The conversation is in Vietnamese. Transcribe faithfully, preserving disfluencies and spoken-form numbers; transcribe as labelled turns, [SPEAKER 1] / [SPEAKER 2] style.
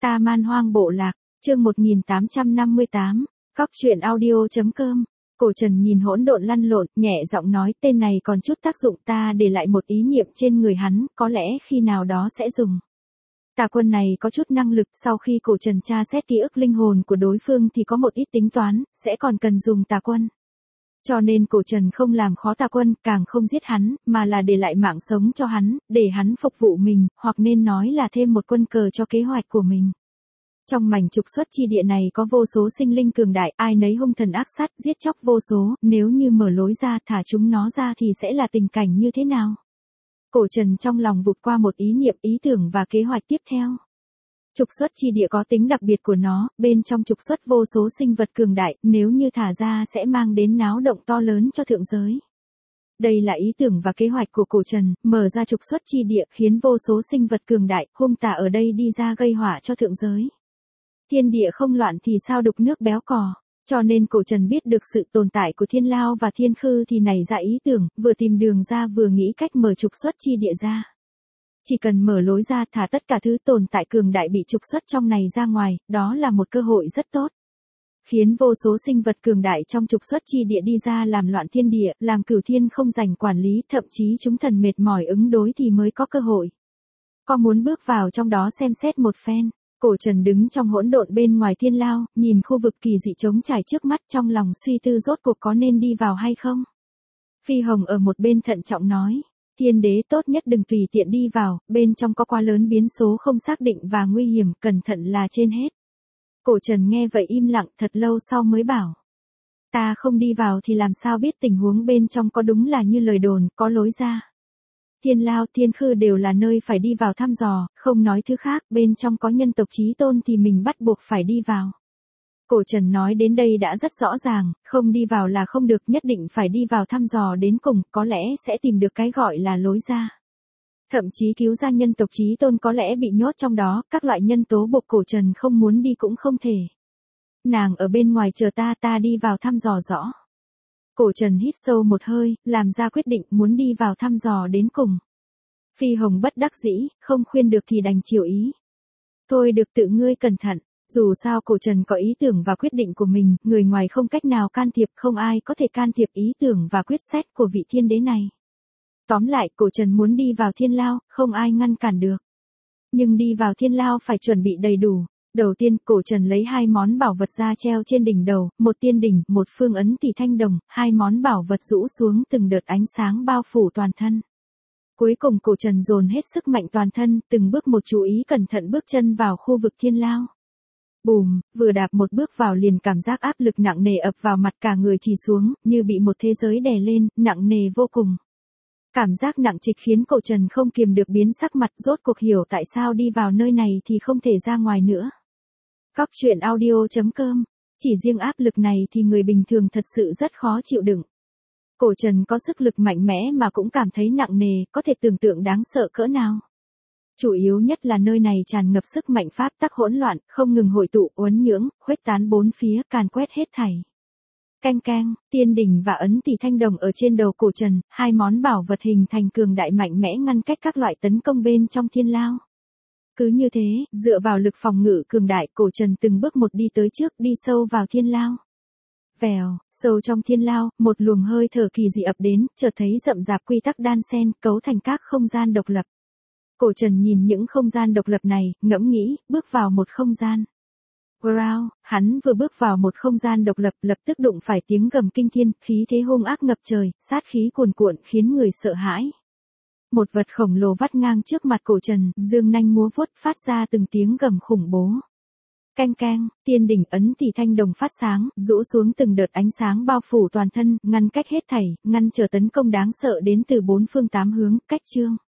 [SPEAKER 1] Ta Man Hoang Bộ Lạc, chương một nghìn tám trăm năm mươi tám, Cóc truyện audio chấm com. Cổ Trần nhìn hỗn độn lăn lộn, nhẹ giọng nói tên này còn chút tác dụng, ta để lại một ý niệm trên người hắn, có lẽ khi nào đó sẽ dùng. Tà quân này có chút năng lực, sau khi Cổ Trần tra xét ký ức linh hồn của đối phương thì có một ít tính toán, sẽ còn cần dùng tà quân. Cho nên Cổ Trần không làm khó tà quân, càng không giết hắn, mà là để lại mạng sống cho hắn, để hắn phục vụ mình, hoặc nên nói là thêm một quân cờ cho kế hoạch của mình. Trong mảnh trục xuất chi địa này có vô số sinh linh cường đại, ai nấy hung thần ác sát, giết chóc vô số, nếu như mở lối ra thả chúng nó ra thì sẽ là tình cảnh như thế nào? Cổ Trần trong lòng vụt qua một ý niệm, ý tưởng và kế hoạch tiếp theo. Trục xuất chi địa có tính đặc biệt của nó, bên trong trục xuất vô số sinh vật cường đại, nếu như thả ra sẽ mang đến náo động to lớn cho thượng giới. Đây là ý tưởng và kế hoạch của Cổ Trần, mở ra trục xuất chi địa khiến vô số sinh vật cường đại, hung tà ở đây đi ra gây họa cho thượng giới. Thiên địa không loạn thì sao đục nước béo cò, cho nên Cổ Trần biết được sự tồn tại của Thiên Lao và Thiên Khư thì nảy ra ý tưởng, vừa tìm đường ra vừa nghĩ cách mở trục xuất chi địa ra. Chỉ cần mở lối ra thả tất cả thứ tồn tại cường đại bị trục xuất trong này ra ngoài, đó là một cơ hội rất tốt. Khiến vô số sinh vật cường đại trong trục xuất chi địa đi ra làm loạn thiên địa, làm cửu thiên không giành quản lý, thậm chí chúng thần mệt mỏi ứng đối thì mới có cơ hội. Có muốn bước vào trong đó xem xét một phen? Cổ Trần đứng trong hỗn độn bên ngoài Thiên Lao, nhìn khu vực kỳ dị trống trải trước mắt, trong lòng suy tư rốt cuộc có nên đi vào hay không. Phi Hồng ở một bên thận trọng nói, Thiên Đế tốt nhất đừng tùy tiện đi vào, bên trong có quá lớn biến số không xác định và nguy hiểm, cẩn thận là trên hết. Cổ Trần nghe vậy im lặng, thật lâu sau mới bảo, ta không đi vào thì làm sao biết tình huống bên trong có đúng là như lời đồn, có lối ra. Thiên Lao, Thiên Khư đều là nơi phải đi vào thăm dò, không nói thứ khác, bên trong có nhân tộc chí tôn thì mình bắt buộc phải đi vào. Cổ Trần nói đến đây đã rất rõ ràng, không đi vào là không được, nhất định phải đi vào thăm dò đến cùng, có lẽ sẽ tìm được cái gọi là lối ra. Thậm chí cứu ra nhân tộc chí tôn có lẽ bị nhốt trong đó, các loại nhân tố buộc Cổ Trần không muốn đi cũng không thể. Nàng ở bên ngoài chờ ta, ta đi vào thăm dò rõ. Cổ Trần hít sâu một hơi, làm ra quyết định muốn đi vào thăm dò đến cùng. Phi Hồng bất đắc dĩ, không khuyên được thì đành chiều ý. Thôi được, tự ngươi cẩn thận, dù sao Cổ Trần có ý tưởng và quyết định của mình, người ngoài không cách nào can thiệp, không ai có thể can thiệp ý tưởng và quyết sách của vị thiên đế này. Tóm lại, Cổ Trần muốn đi vào Thiên Lao, không ai ngăn cản được. Nhưng đi vào Thiên Lao phải chuẩn bị đầy đủ. Đầu tiên, Cổ Trần lấy hai món bảo vật ra treo trên đỉnh đầu, một tiên đỉnh, một phương ấn tỷ thanh đồng, hai món bảo vật rũ xuống từng đợt ánh sáng bao phủ toàn thân. Cuối cùng Cổ Trần dồn hết sức mạnh toàn thân, từng bước một chú ý cẩn thận bước chân vào khu vực Thiên Lao. Bùm, vừa đạp một bước vào liền cảm giác áp lực nặng nề ập vào mặt, cả người trì xuống, như bị một thế giới đè lên, nặng nề vô cùng. Cảm giác nặng trịch khiến Cổ Trần không kiềm được biến sắc mặt, rốt cuộc hiểu tại sao đi vào nơi này thì không thể ra ngoài nữa. Cóc truyện audio chấm com. Chỉ riêng áp lực này thì người bình thường thật sự rất khó chịu đựng. Cổ Trần có sức lực mạnh mẽ mà cũng cảm thấy nặng nề, có thể tưởng tượng đáng sợ cỡ nào. Chủ yếu nhất là nơi này tràn ngập sức mạnh pháp tắc hỗn loạn, không ngừng hội tụ, uốn nhưỡng, khuếch tán bốn phía, càn quét hết thảy. Canh cang, tiên đỉnh và ấn tỷ thanh đồng ở trên đầu Cổ Trần, hai món bảo vật hình thành cường đại mạnh mẽ ngăn cách các loại tấn công bên trong Thiên Lao. Cứ như thế, dựa vào lực phòng ngự cường đại, Cổ Trần từng bước một đi tới trước, đi sâu vào Thiên Lao. Vèo, sâu trong Thiên Lao, một luồng hơi thở kỳ dị ập đến, chợt thấy rậm rạp quy tắc đan xen, cấu thành các không gian độc lập. Cổ Trần nhìn những không gian độc lập này, ngẫm nghĩ, bước vào một không gian. Wow, hắn vừa bước vào một không gian độc lập, lập tức đụng phải tiếng gầm kinh thiên, khí thế hung ác ngập trời, sát khí cuồn cuộn khiến người sợ hãi. Một vật khổng lồ vắt ngang trước mặt Cổ Trần, dương nanh múa vuốt, phát ra từng tiếng gầm khủng bố. Canh cang, tiên đỉnh ấn tỷ thanh đồng phát sáng, rũ xuống từng đợt ánh sáng bao phủ toàn thân, ngăn cách hết thảy, ngăn trở tấn công đáng sợ đến từ bốn phương tám hướng, cách chương.